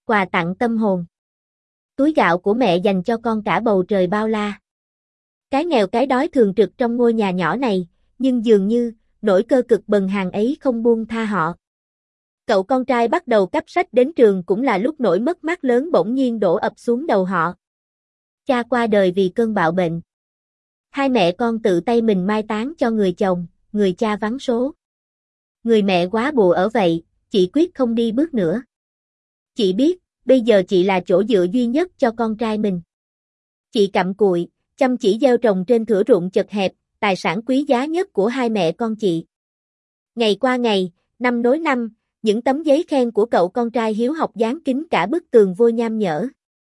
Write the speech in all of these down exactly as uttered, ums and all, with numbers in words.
Quà tặng tâm hồn. Túi gạo của mẹ dành cho con cả bầu trời bao la. Cái nghèo cái đói thường trực trong ngôi nhà nhỏ này, nhưng dường như, nỗi cơ cực bần hàn ấy không buông tha họ. Cậu con trai bắt đầu cắp sách đến trường cũng là lúc nỗi mất mát lớn bỗng nhiên đổ ập xuống đầu họ. Cha qua đời vì cơn bạo bệnh. Hai mẹ con tự tay mình mai táng cho người chồng, người cha vắng số. Người mẹ quá bùa ở vậy, chị quyết không đi bước nữa. Chị biết, bây giờ chị là chỗ dựa duy nhất cho con trai mình. Chị cặm cụi, chăm chỉ gieo trồng trên thửa ruộng chật hẹp, tài sản quý giá nhất của hai mẹ con chị. Ngày qua ngày, năm nối năm, những tấm giấy khen của cậu con trai hiếu học dán kín cả bức tường vôi nham nhở.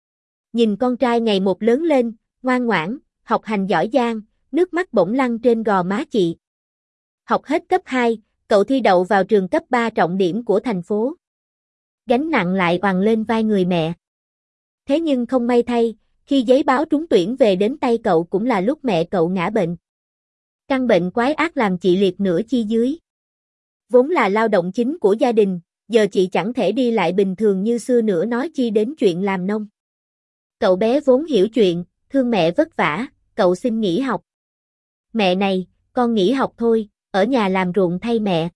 Nhìn con trai ngày một lớn lên, ngoan ngoãn, học hành giỏi giang, nước mắt bỗng lăn trên gò má chị. Học hết cấp hai, cậu thi đậu vào trường cấp ba trọng điểm của thành phố. Gánh nặng lại oằn lên vai người mẹ. Thế nhưng không may thay, khi giấy báo trúng tuyển về đến tay cậu cũng là lúc mẹ cậu ngã bệnh. Căn bệnh quái ác làm chị liệt nửa chi dưới. Vốn là lao động chính của gia đình, giờ chị chẳng thể đi lại bình thường như xưa nữa, nói chi đến chuyện làm nông. Cậu bé vốn hiểu chuyện, thương mẹ vất vả, cậu xin nghỉ học. Mẹ này, con nghỉ học thôi, ở nhà làm ruộng thay mẹ.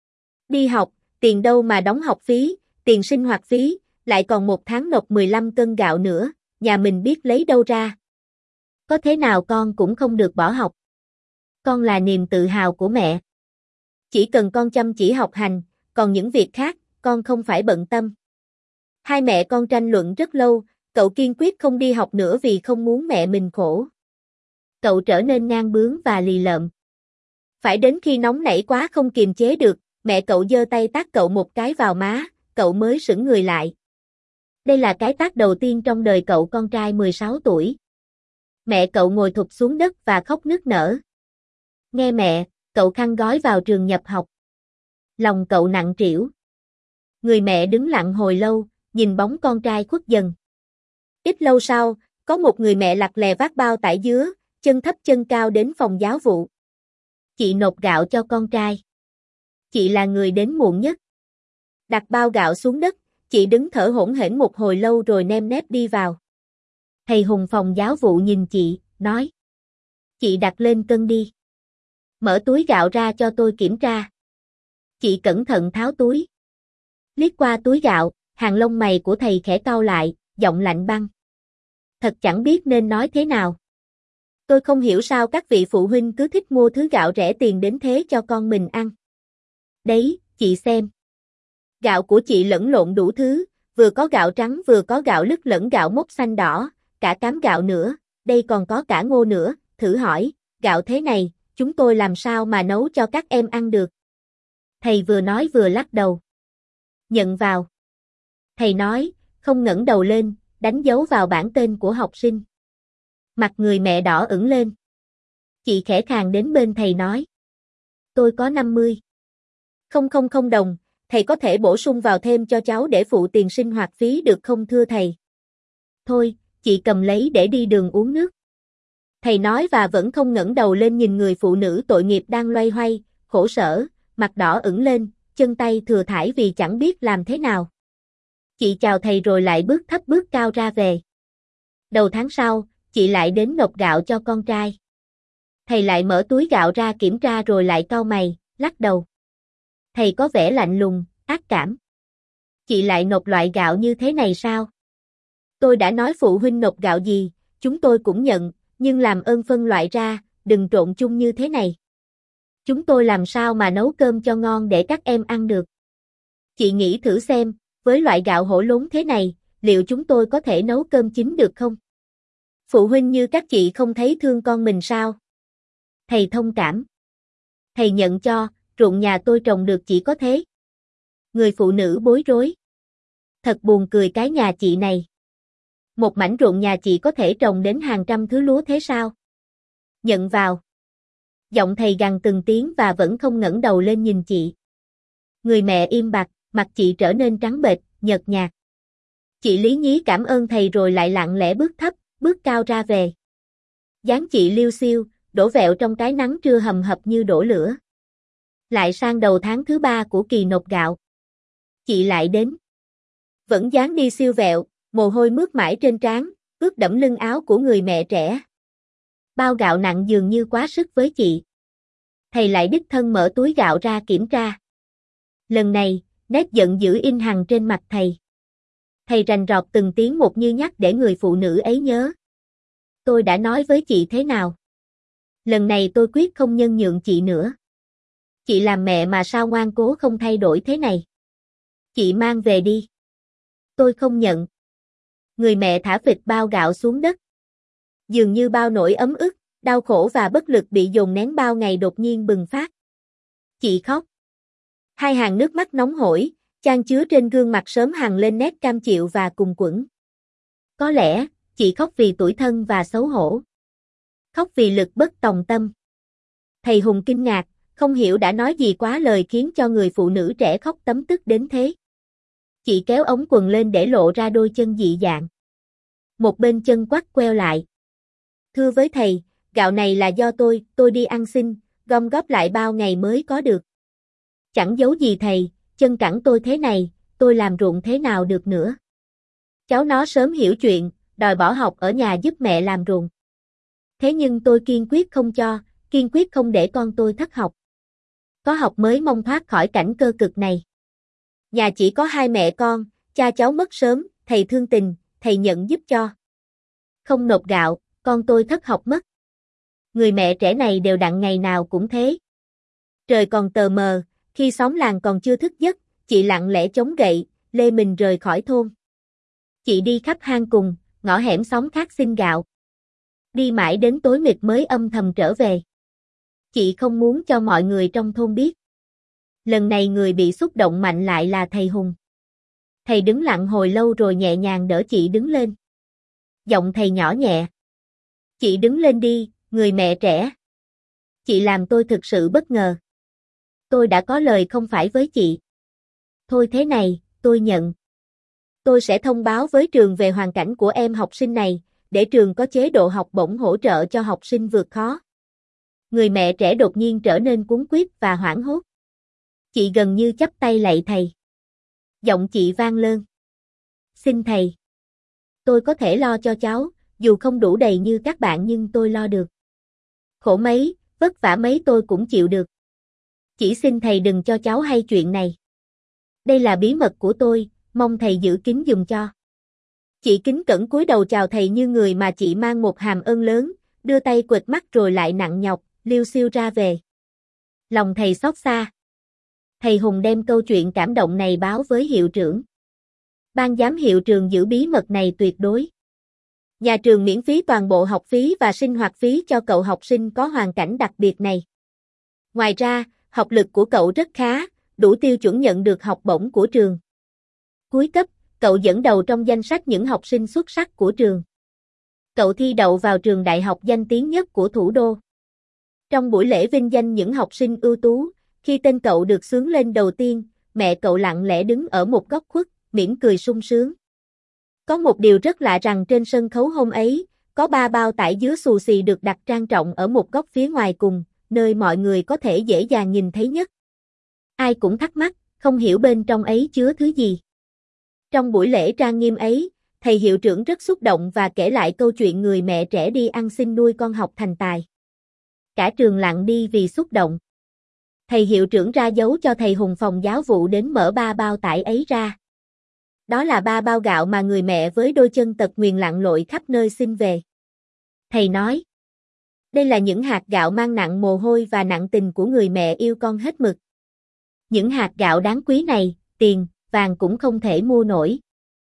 Đi học, tiền đâu mà đóng học phí, tiền sinh hoạt phí, lại còn một tháng nộp mười lăm cân gạo nữa, nhà mình biết lấy đâu ra. Có thế nào con cũng không được bỏ học. Con là niềm tự hào của mẹ. Chỉ cần con chăm chỉ học hành, còn những việc khác, con không phải bận tâm. Hai mẹ con tranh luận rất lâu, cậu kiên quyết không đi học nữa vì không muốn mẹ mình khổ. Cậu trở nên ngang bướng và lì lợm. Phải đến khi nóng nảy quá không kiềm chế được, mẹ cậu giơ tay tát cậu một cái vào má, cậu mới sững người lại. Đây là cái tát đầu tiên trong đời cậu con trai mười sáu tuổi. Mẹ cậu ngồi thụp xuống đất và khóc nức nở. Nghe mẹ, cậu khăn gói vào trường nhập học. Lòng cậu nặng trĩu. Người mẹ đứng lặng hồi lâu, nhìn bóng con trai khuất dần. Ít lâu sau, có một người mẹ lặt lè vác bao tải dứa, chân thấp chân cao đến phòng giáo vụ. Chị nộp gạo cho con trai. Chị là người đến muộn nhất. Đặt bao gạo xuống đất, chị đứng thở hổn hển một hồi lâu rồi nem nép đi vào. Thầy Hùng phòng giáo vụ nhìn chị, nói. Chị đặt lên cân đi. Mở túi gạo ra cho tôi kiểm tra. Chị cẩn thận tháo túi. Liếc qua túi gạo, hàng lông mày của thầy khẽ cau lại, giọng lạnh băng. Thật chẳng biết nên nói thế nào. Tôi không hiểu sao các vị phụ huynh cứ thích mua thứ gạo rẻ tiền đến thế cho con mình ăn. Đấy, chị xem. Gạo của chị lẫn lộn đủ thứ, vừa có gạo trắng vừa có gạo lứt lẫn gạo mốc xanh đỏ, cả cám gạo nữa, đây còn có cả ngô nữa, thử hỏi, gạo thế này, chúng tôi làm sao mà nấu cho các em ăn được? Thầy vừa nói vừa lắc đầu. Nhận vào. Thầy nói, không ngẩng đầu lên, đánh dấu vào bảng tên của học sinh. Mặt người mẹ đỏ ửng lên. Chị khẽ khàng đến bên thầy nói. Tôi có năm mươi. Không không không đồng, thầy có thể bổ sung vào thêm cho cháu để phụ tiền sinh hoạt phí được không thưa thầy? Thôi, chị cầm lấy để đi đường uống nước. Thầy nói và vẫn không ngẩng đầu lên nhìn người phụ nữ tội nghiệp đang loay hoay, khổ sở, mặt đỏ ửng lên, chân tay thừa thãi vì chẳng biết làm thế nào. Chị chào thầy rồi lại bước thấp bước cao ra về. Đầu tháng sau, chị lại đến nộp gạo cho con trai. Thầy lại mở túi gạo ra kiểm tra rồi lại cau mày, lắc đầu. Thầy có vẻ lạnh lùng, ác cảm. Chị lại nộp loại gạo như thế này sao? Tôi đã nói phụ huynh nộp gạo gì, chúng tôi cũng nhận, nhưng làm ơn phân loại ra, đừng trộn chung như thế này. Chúng tôi làm sao mà nấu cơm cho ngon để các em ăn được? Chị nghĩ thử xem, với loại gạo hổ lốn thế này, liệu chúng tôi có thể nấu cơm chín được không? Phụ huynh như các chị không thấy thương con mình sao? Thầy thông cảm. Thầy nhận cho, ruộng nhà tôi trồng được chỉ có thế. Người phụ nữ bối rối. Thật buồn cười cái nhà chị này. Một mảnh ruộng nhà chị có thể trồng đến hàng trăm thứ lúa thế sao? Nhận vào. Giọng thầy gằn từng tiếng và vẫn không ngẩng đầu lên nhìn chị. Người mẹ im bặt, mặt chị trở nên trắng bệch, nhợt nhạt. Chị lý nhí cảm ơn thầy rồi lại lặng lẽ bước thấp, bước cao ra về. Dáng chị liêu xiêu, đổ vẹo trong cái nắng trưa hầm hập như đổ lửa. Lại sang đầu tháng thứ ba của kỳ nộp gạo. Chị lại đến. vẫn dáng đi siêu vẹo, mồ hôi mướt mãi trên trán, ướt đẫm lưng áo của người mẹ trẻ. Bao gạo nặng dường như quá sức với chị. Thầy lại đích thân mở túi gạo ra kiểm tra. Lần này, nét giận dữ in hằn trên mặt thầy. Thầy rành rọt từng tiếng một như nhắc để người phụ nữ ấy nhớ. Tôi đã nói với chị thế nào? Lần này tôi quyết không nhân nhượng chị nữa. Chị làm mẹ mà sao ngoan cố không thay đổi thế này? Chị mang về đi. Tôi không nhận. Người mẹ thả phịch bao gạo xuống đất. Dường như bao nỗi ấm ức, đau khổ và bất lực bị dồn nén bao ngày đột nhiên bừng phát. Chị khóc. Hai hàng nước mắt nóng hổi, chan chứa trên gương mặt sớm hằn lên nét cam chịu và cùng quẫn. Có lẽ, chị khóc vì tủi thân và xấu hổ. Khóc vì lực bất tòng tâm. Thầy Hùng kinh ngạc, không hiểu đã nói gì quá lời khiến cho người phụ nữ trẻ khóc tấm tức đến thế. Chị kéo ống quần lên để lộ ra đôi chân dị dạng. Một bên chân quắt queo lại. Thưa với thầy, gạo này là do tôi, tôi đi ăn xin, gom góp lại bao ngày mới có được. Chẳng giấu gì thầy, chân cẳng tôi thế này, tôi làm ruộng thế nào được nữa. Cháu nó sớm hiểu chuyện, đòi bỏ học ở nhà giúp mẹ làm ruộng. Thế nhưng tôi kiên quyết không cho, kiên quyết không để con tôi thất học. Có học mới mong thoát khỏi cảnh cơ cực này. Nhà chỉ có hai mẹ con, cha cháu mất sớm, thầy thương tình, thầy nhận giúp cho. Không nộp gạo, con tôi thất học mất. Người mẹ trẻ này đều đặn ngày nào cũng thế. Trời còn tờ mờ, khi xóm làng còn chưa thức giấc, chị lặng lẽ chống gậy, lê mình rời khỏi thôn. Chị đi khắp hang cùng, ngõ hẻm xóm khác xin gạo. Đi mãi đến tối mịt mới âm thầm trở về. Chị không muốn cho mọi người trong thôn biết. Lần này người bị xúc động mạnh lại là thầy Hùng. Thầy đứng lặng hồi lâu rồi nhẹ nhàng đỡ chị đứng lên. Giọng thầy nhỏ nhẹ. Chị đứng lên đi, người mẹ trẻ. Chị làm tôi thực sự bất ngờ. Tôi đã có lời không phải với chị. Thôi thế này, tôi nhận. Tôi sẽ thông báo với trường về hoàn cảnh của em học sinh này, để trường có chế độ học bổng hỗ trợ cho học sinh vượt khó. Người mẹ trẻ đột nhiên trở nên cuống quýt và hoảng hốt. Chị gần như chắp tay lạy thầy. Giọng chị vang lên. Xin thầy. Tôi có thể lo cho cháu, dù không đủ đầy như các bạn nhưng tôi lo được. Khổ mấy, vất vả mấy tôi cũng chịu được. Chỉ xin thầy đừng cho cháu hay chuyện này. Đây là bí mật của tôi, mong thầy giữ kín giùm cho. Chị kính cẩn cúi đầu chào thầy như người mà chị mang một hàm ơn lớn, đưa tay quệt mắt rồi lại nặng nhọc, liêu xiêu ra về. Lòng thầy xót xa. Thầy Hùng đem câu chuyện cảm động này báo với hiệu trưởng. Ban giám hiệu trường giữ bí mật này tuyệt đối. Nhà trường miễn phí toàn bộ học phí và sinh hoạt phí cho cậu học sinh có hoàn cảnh đặc biệt này. Ngoài ra, học lực của cậu rất khá, đủ tiêu chuẩn nhận được học bổng của trường. Cuối cấp, cậu dẫn đầu trong danh sách những học sinh xuất sắc của trường. Cậu thi đậu vào trường đại học danh tiếng nhất của thủ đô. Trong buổi lễ vinh danh những học sinh ưu tú, khi tên cậu được xướng lên đầu tiên, mẹ cậu lặng lẽ đứng ở một góc khuất, mỉm cười sung sướng. Có một điều rất lạ rằng trên sân khấu hôm ấy, có ba bao tải dứa xù xì được đặt trang trọng ở một góc phía ngoài cùng, nơi mọi người có thể dễ dàng nhìn thấy nhất. Ai cũng thắc mắc, không hiểu bên trong ấy chứa thứ gì. Trong buổi lễ trang nghiêm ấy, thầy hiệu trưởng rất xúc động và kể lại câu chuyện người mẹ trẻ đi ăn xin nuôi con học thành tài. Cả trường lặng đi vì xúc động. Thầy hiệu trưởng ra dấu cho thầy Hùng phòng giáo vụ đến mở ba bao tải ấy ra. Đó là ba bao gạo mà người mẹ với đôi chân tật nguyền lặn lội khắp nơi xin về. Thầy nói, đây là những hạt gạo mang nặng mồ hôi và nặng tình của người mẹ yêu con hết mực. Những hạt gạo đáng quý này, tiền, vàng cũng không thể mua nổi.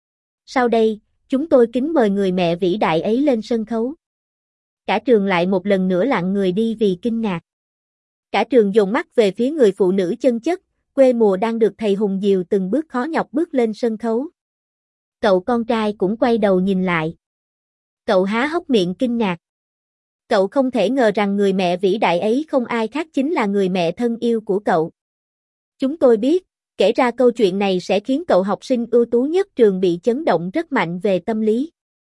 Sau đây, chúng tôi kính mời người mẹ vĩ đại ấy lên sân khấu. Cả trường lại một lần nữa lặng người đi vì kinh ngạc. Cả trường dồn mắt về phía người phụ nữ chân chất, quê mùa đang được thầy Hùng dìu từng bước khó nhọc bước lên sân khấu. Cậu con trai cũng quay đầu nhìn lại. Cậu há hốc miệng kinh ngạc. Cậu không thể ngờ rằng người mẹ vĩ đại ấy không ai khác chính là người mẹ thân yêu của cậu. Chúng tôi biết, kể ra câu chuyện này sẽ khiến cậu học sinh ưu tú nhất trường bị chấn động rất mạnh về tâm lý.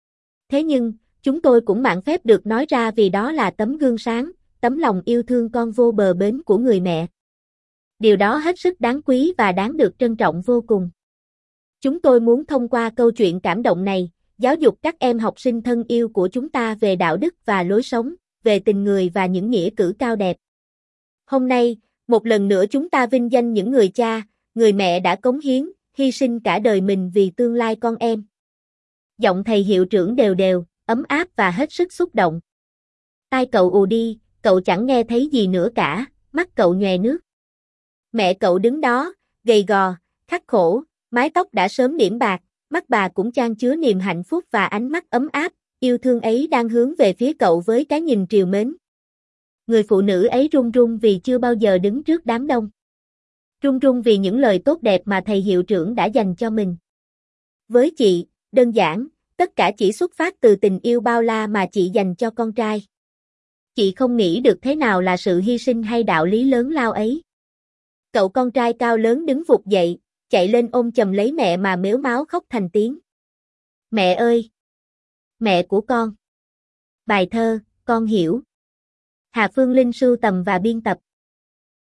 Thế nhưng, chúng tôi cũng mạn phép được nói ra vì đó là tấm gương sáng, tấm lòng yêu thương con vô bờ bến của người mẹ. Điều đó hết sức đáng quý và đáng được trân trọng vô cùng. Chúng tôi muốn thông qua câu chuyện cảm động này, giáo dục các em học sinh thân yêu của chúng ta về đạo đức và lối sống, về tình người và những nghĩa cử cao đẹp. Hôm nay, một lần nữa chúng ta vinh danh những người cha, người mẹ đã cống hiến, hy sinh cả đời mình vì tương lai con em. Giọng thầy hiệu trưởng đều đều, ấm áp và hết sức xúc động. Tai cậu ù đi, cậu chẳng nghe thấy gì nữa cả, mắt cậu nhòe nước. Mẹ cậu đứng đó, gầy gò, khắc khổ, mái tóc đã sớm điểm bạc, mắt bà cũng chan chứa niềm hạnh phúc và ánh mắt ấm áp, yêu thương ấy đang hướng về phía cậu với cái nhìn trìu mến. Người phụ nữ ấy run run vì chưa bao giờ đứng trước đám đông. Run run vì những lời tốt đẹp mà thầy hiệu trưởng đã dành cho mình. Với chị, đơn giản, tất cả chỉ xuất phát từ tình yêu bao la mà chị dành cho con trai. Chị không nghĩ được thế nào là sự hy sinh hay đạo lý lớn lao ấy. Cậu con trai cao lớn đứng vụt dậy, chạy lên ôm chầm lấy mẹ mà mếu máo khóc thành tiếng. Mẹ ơi! Mẹ của con! Bài thơ, Con hiểu. Hà Phương Linh sưu tầm và biên tập.